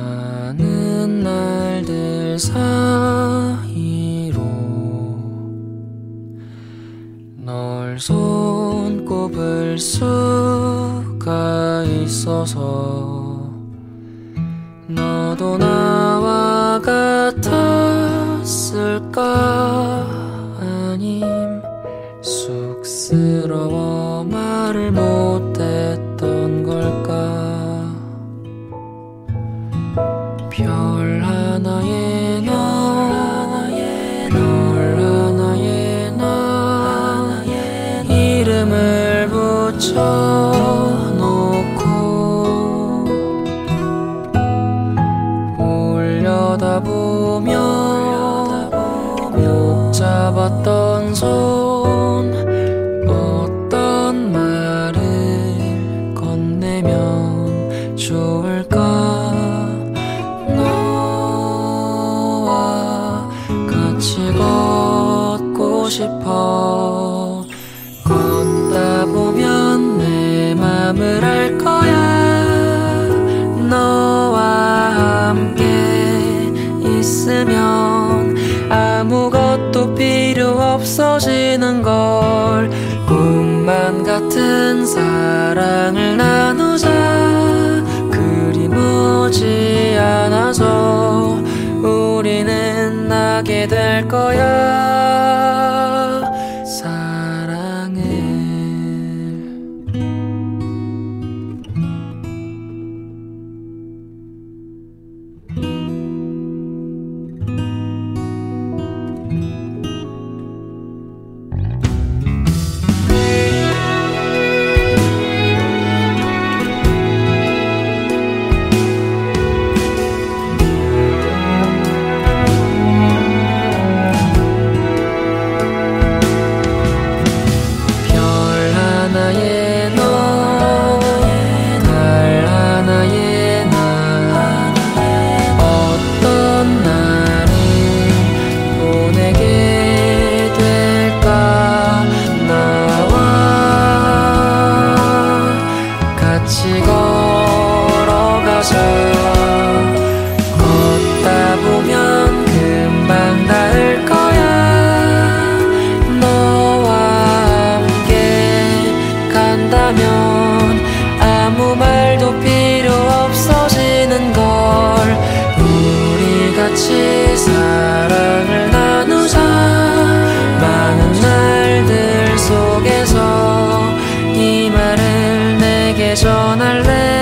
많은 날들 사이로 널 손꼽을 수가 있어서 너도 나와 같았을까? 아님 쑥스러워 말을 못했던 걸까? 별 하나에 널 하나에 나 이름을 붙여놓고 올려다보며 꼭 잡았던 손 어떤 말을 건네면 좋을까? 너와 같이 걷고 싶어. 걷다 보면 내 맘을 알 거야. 너와 함께 있으면 아무것도 필요 없어지는 걸. 꿈만 같은 사랑을 나누자. 그리워지 않아서 우리는 나게 될 거야. 사랑을 걷다 보면 금방 닿을 거야. 너와 함께 간다면 아무 말도 필요 없어지는 걸. 우리 같이 사랑을 나누자. 많은 날들 속에서 이 말을 내게 전할래.